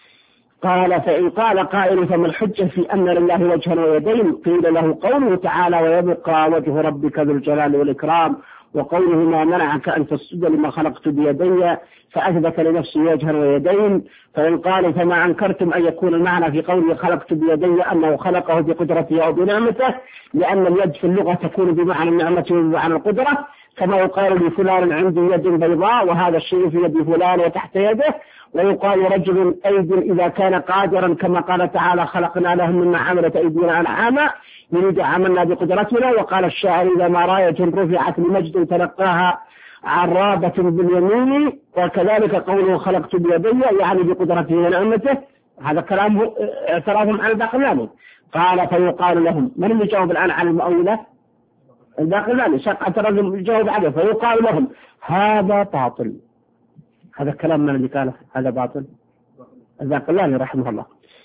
قال فإن قال قائل فما الحجة في أن لله وجها ويدين؟ قيل له قوله تعالى ويبقى وجه ربك ذو الجلال والإكرام، وقوله ما منعك أن تسجد لما خلقت بيدي، فأثبت لنفسه وجها ويدين. فإن قالوا فما أنكرتم أن يكون المعنى في قوله خلقت بيدي أنه خلقه بقدرته أو بنعمته، لأن اليد في اللغة تكون بمعنى النعمة وبمعنى القدرة، كما يقال لفلان عنده يد بيضاء وهذا الشيء في يد فلان وتحت يده. ويقال رجل أيد إذا كان قادرا، كما قال تعالى خلقنا لهم مما عملت أيدينا أنعاما يريد عملنا بقدرتنا. وقال الشاعر إذا ما راية رفعت لمجد تلقاها عرابة باليمين، وكذلك قوله خلقت بيدي يعني بقدرته ونعمته. هذا كلام اعترافهم على الباقلاني. قال فيقال لهم، من اللي يجاوب الآن عن المؤولة؟ الباقلاني شقة رجل يجاوب عليه، فيقال لهم هذا باطل. هذا كلام من اللي قاله هذا باطل؟ الباقلاني رحمه الله.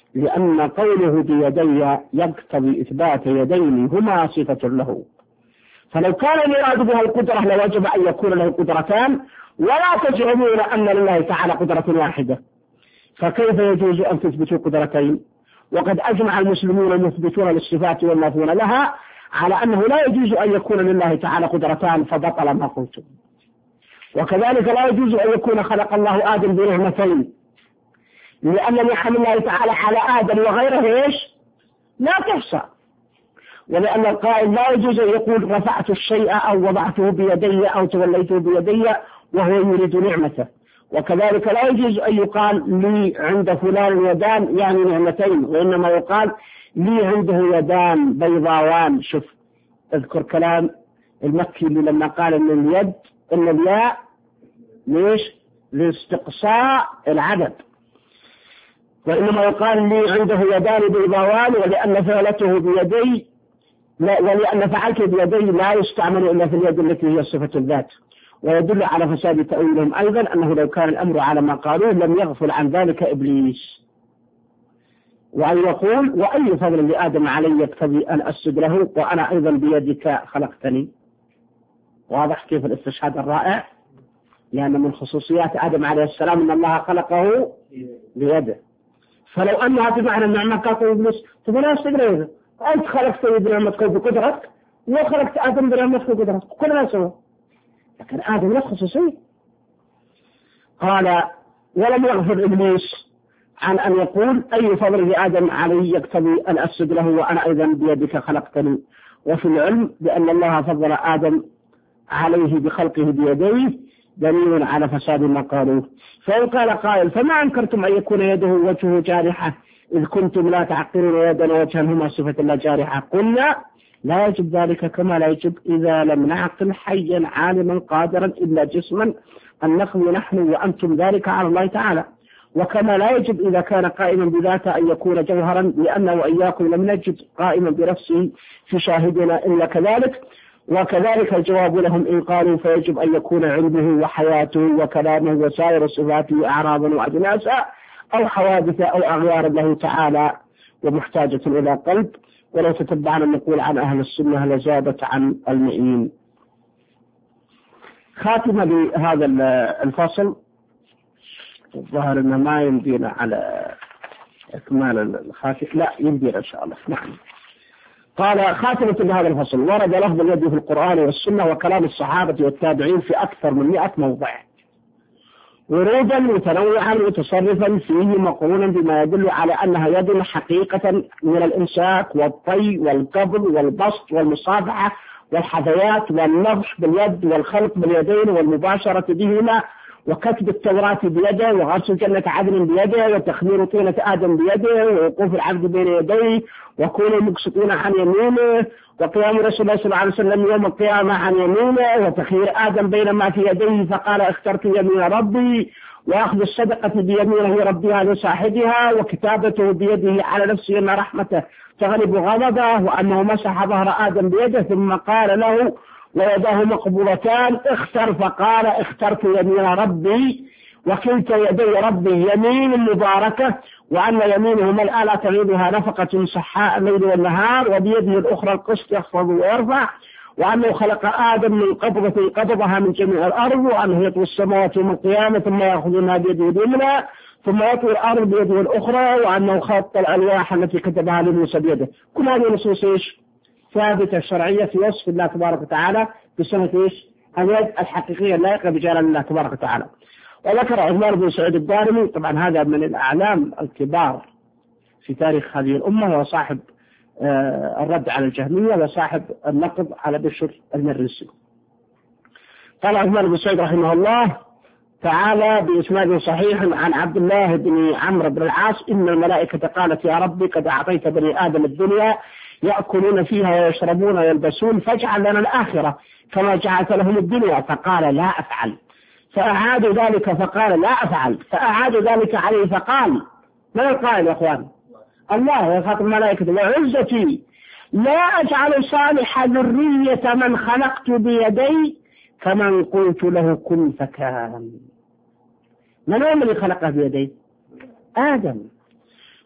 لأن قوله بيدي يقتضي إثبات يدين هما صفة له، فلو كان المراد بها القدرة لوجب أن يكون له قدرتان، ولا تزعمون أن لله تعالى قدرة واحدة، فكيف يجوز أن تثبتوا قدرتين؟ وقد أجمع المسلمون المثبتون للصفات والنافون لها على أنه لا يجوز أن يكون لله تعالى قدرتان، فبطل ما قلتم. وكذلك لا يجوز أن يكون خلق الله آدم بنعمتين، لأن نعم الله تعالى على آدم وغيره إيش؟ لا تحصى. ولأن القائل لا يجوز أن يقول رفعت الشيء أو وضعته بيدي أو توليته بيدي وهو يريد نعمته. وكذلك لا يجوز أن يقال لي عند فلان يدان يعني نعمتين، وإنما يقال لي عنده يدان بيضاوان. شوف اذكر كلام المكي اللي لما قال ان اليد ان الياء ليش؟ لاستقصاء العدد، وإنما يقال لي عنده يدان بيضاوان، ولأن فعلته بيدي لا ولأن فعلته بيدي لا يستعمل إلا في اليد التي هي صفة الذات. ويدل على فساد تأويلهم أيضا أنه لو كان الأمر على ما قالوه لم يغفل عن ذلك إبليس. وأن يقول وأي فضل لآدم علي يقتضي أن أسجد له وأنا أيضا بيدك خلقتني. واضح كيف الاستشهاد الرائع؟ لأن من خصوصيات آدم عليه السلام أن الله خلقه بيده، فلو أنها بمعنى النعمة كاكو إبليس فلا يسجد له. أنت خلقت بنعمتك بقدرتك وخلقت آدم بنعمتك بقدرتك، كلنا سوا، لكن آدم له خصوصية. قال ولم يغفر إبليس عن أن يقول أي فضل لآدم علي يقتضي أن أسجد له وأنا أيضا بيدك خلقتني. وفي العلم بأن الله فضل آدم عليه بخلقه بيديه دليل على فساد ما قالوه. فإن قال قائل فما أنكرتم أن يكون يده وجهه جارحة إذ كنتم لا تعقلون يدا وجها هما صفة الله جارحة؟ قلنا لا يجب ذلك كما لا يجب إذا لم نعقل حيا عالما قادرا إلا جسما أن نقضي نحن وأنتم ذلك على الله تعالى، وكما لا يجب إذا كان قائما بذاته أن يكون جوهرا، لأنه وإياكم لم نجد قائما بنفسه في شاهدنا إلا كذلك. وكذلك الجواب لهم إن قالوا فيجب أن يكون علمه وحياته وكلامه وسائر صفاته أعراضا وأجناسا أو حوادث أو أغيار له تعالى ومحتاجة إلى قلب. ولو تتبعنا النقول عن أهل السنة لزادت عن المئين. خاتمة لهذا الفصل، الظاهر أنه ما يمدينا على إكمال الخاتمة، لا يمدينا إن شاء الله. نعم. قال خاتمة لهذا الفصل ورد لفظ اليد في القرآن والسنة وكلام الصحابة والتابعين في أكثر من مئة موضع، ورودا متنوعا متصرفا فيه مقرونا بما يدل على أنها يد حقيقة من الإمساك والطي والقبض والبسط والمصافحة والحذوات والنضح باليد والخلق باليدين والمباشرة بهما وكتب التوراة بيده وغرس جنة عدن بيده وتخمير طينة آدم بيده ووقوف العبد بين يديه وكونوا مقسطون عن يمينه وقيام رسول الله صلى الله عليه وسلم يوم القيامة عن يمينه وتخيير آدم بين ما في يديه فقال اخترت يمين ربي وأخذ الصدقة بيمينه ربها لصاحبها وكتابته بيده على نفسه أن رحمته تغلب غضبه وأنه مسح ظهر آدم بيده ثم قال له ويداه مقبولتان اختر فقال اخترت يمين ربي وكلتا يدي ربي يمين مباركة وأن يمينه ملأ لا تغيبها نفقة صحاء الليل والنهار وبيده الأخرى القسط يخفض ويرفع وأنه خلق آدم من قبضة قبضها من جميع الأرض وأنه يطوي السماوات يوم القيامة ثم يأخذها بيده اليمنى ثم يطوي الأرض بيده الأخرى وأنه خط الألواح التي كتبها لموسى بيده. كل هذه النصوص إيش؟ ثابتة شرعية في وصف الله تبارك وتعالى بسنة إيش؟ اليد الحقيقية اللائقة بجلال الله تبارك وتعالى. وذكر عثمان بن سعيد الدارمي، طبعا هذا من الأعلام الكبار في تاريخ هذه الأمة وصاحب آه الرد على الجهمية وصاحب النقد على بشر المرسي. قال عثمان بن سعيد رحمه الله تعالى بإسناد صحيح عن عبد الله بن عمرو بن العاص إن الملائكة قالت يا ربي قد أعطيت بني آدم الدنيا يأكلون فيها ويشربون ويلبسون فاجعل لنا الآخرة كما جعلت لهم الدنيا فقال لا أفعل فأعادوا ذلك فقال لا أفعل فأعادوا ذلك عليه فقال من القائل يا أخوان؟ الله يخاطب الملائكة وعزتي لا أجعل صالح ذرية من خلقت بيدي كمن قلت له كن فكان. من هو من خلقه بيدي؟ آدم.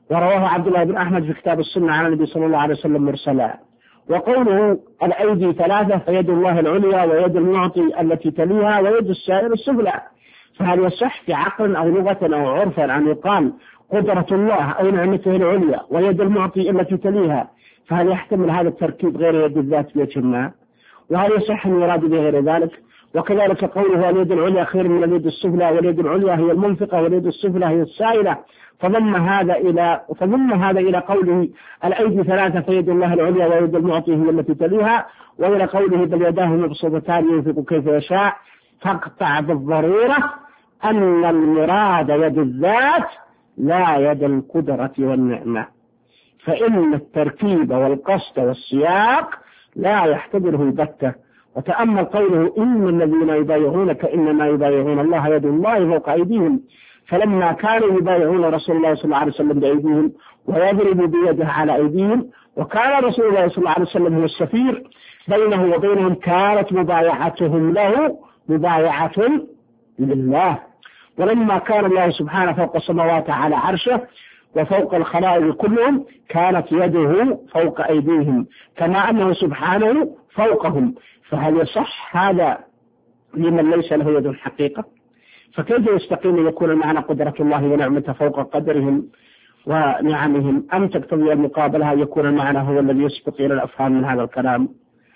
ورواه عبد الله بن أحمد في كتاب السنة عن النبي صلى الله عليه وسلم مرسلا. وقوله الأيدي ثلاثة فيد الله العليا ويد المعطي التي تليها ويد السائر السفلى، فهل يصح في عقل أو لغة أو عرفا أن يقال قدرة الله أو نعمته العليا ويد المعطي التي تليها؟ فهل يحتمل هذا التركيب غير يد الذات بوجه ما؟ وهل يصح أن يراد بغير ذلك؟ وكذلك قوله اليد العليا خير من اليد السفلى، واليد العليا هي المنفقة واليد السفلى هي السائلة، فضم هذا إلى فضم هذا إلى قوله الأيدي ثلاثة فيد الله العليا ويد المعطي هي التي تليها، وإلى قوله بل يداه مبسوطتان ينفق كيف يشاء، فاقطع بالضرورة أن المراد يد الذات لا يد القدرة والنعمة، فإن التركيب والقصد والسياق لا يحتمله البتة. وتأمل قوله إن الذين يبايعونك إنما يبايعون الله يد الله فوق أيديهم، فلما كانوا يبايعون رسول الله صلى الله عليه وسلم بأيديهم ويضرب بيده على أيديهم، وكان رسول الله صلى الله عليه وسلم هو السفير بينه وبينهم، كانت مبايعتهم له مبايعة لله. ولما كان الله سبحانه فوق السماوات على عرشه وفوق الخلائق كلهم، كانت يده فوق أيديهم كما أنه سبحانه فوقهم، فهل يصح هذا لمن ليس له يد حقيقة؟ فكيف يستقيم أن يكون المعنى قدرة الله ونعمته فوق قدرهم ونعمهم، أم تقتضي المقابلة أن يكون المعنى هو الذي يسبق إلى الأفهام من هذا الكلام؟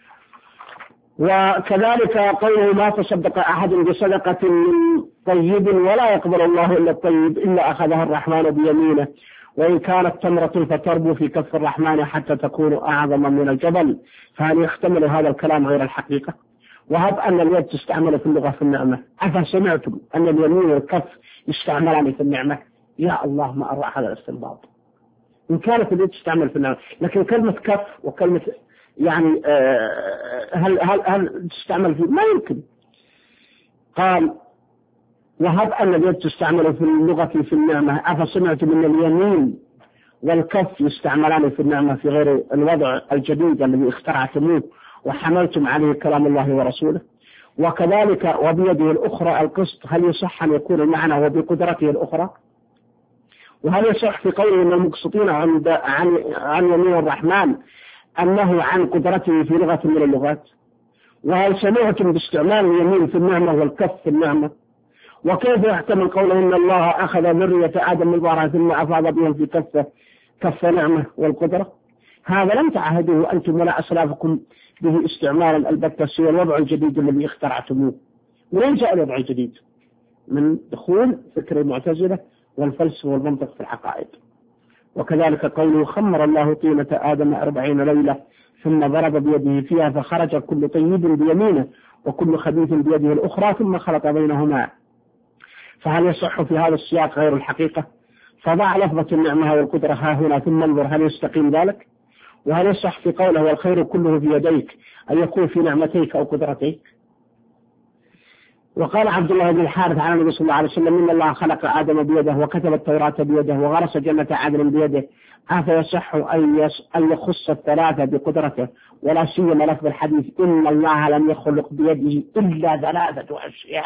وكذلك قوله ما تصدق أحد بصدقة من طيب ولا يقبل الله إلا الطيب إلا أخذها الرحمن بيمينه، وإن كانت تمرة فتربو في كف الرحمن حتى تكون أعظم من الجبل، فهل يحتمل هذا الكلام غير الحقيقة؟ وهب أن اليد تستعمل في اللغة في النعمة، أفسمعتم أن اليمين والكف يستعملان في النعمة؟ يا الله ما أروع هذا الاستنباط. إن كانت اليد تستعمل في النعمة، لكن كلمة كف وكلمة يعني هل هل هل تستعمل في ما يمكن. قال وهب أن اليد تستعمل في اللغة في النعمة، أفسمعتم أن اليمين والكف يستعملان في النعمة في غير الوضع الجديد الذي اخترعتموه وحملتم عليه كلام الله ورسوله؟ وكذلك وبيده الأخرى القسط، هل يصح أن يكون المعنى وبقدرته الأخرى؟ وهل يصح في قوله أن المقسطين عن عن عن يمين الرحمن أنه عن قدرته في لغة من اللغات؟ وهل سمعتم باستعمال اليمين في النعمة والكف في النعمة؟ وكيف يحتمل قوله إن الله أخذ ذرية آدم من ظهرها ثم أفاض بهم في كفة كف نعمة والقدرة؟ هذا لم تعهدوه أنتم ولا أسلافكم به استعمالا البتة، سوى الوضع الجديد الذي اخترعتموه. وين جاء الوضع الجديد؟ من دخول فكر المعتزلة والفلسفة والمنطق في العقائد. وكذلك قوله خمر الله طينة آدم أربعين ليلة ثم ضرب بيده فيها فخرج كل طيب بيمينه وكل خبيث بيده الأخرى ثم خلط بينهما، فهل يصح في هذا السياق غير الحقيقة؟ فضع لفظة النعمة والقدرة ها هنا ثم انظر هل يستقيم ذلك؟ وهل يصح في قوله والخير كله في يديك أن يكون في نعمتيك أو قدرتيك؟ وقال عبد الله بن الحارث عن النبي صلى الله عليه وسلم إن الله خلق آدم بيده وكتب التوراة بيده وغرس جنة عدن بيده، أفيصح أن يخص الثلاثة بقدرته؟ ولا سيما لفظ الحديث إن الله لم يخلق بيده إلا ثلاثة أشياء.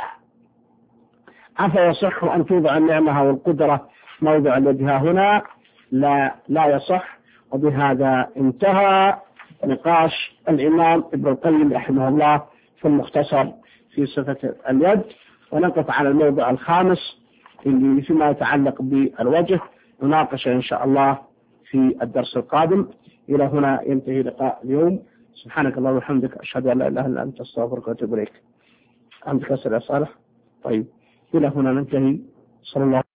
أفيصح أن توضع النعمة والقدرة موضع اليد هنا؟ لا لا يصح. وبهذا انتهى نقاش الإمام ابن القيم رحمه الله في المختصر في صفة اليد، ونقف على الموضوع الخامس اللي فيما يتعلق بالوجه نناقشه إن شاء الله في الدرس القادم. إلى هنا ينتهي لقاء اليوم. سبحانك اللهم وبحمدك أشهد أن لا إله إلا أنت أستغفرك وأتوب إليك. عندك أسئلة يا صالح؟ طيب إلى هنا ننتهي. صلى الله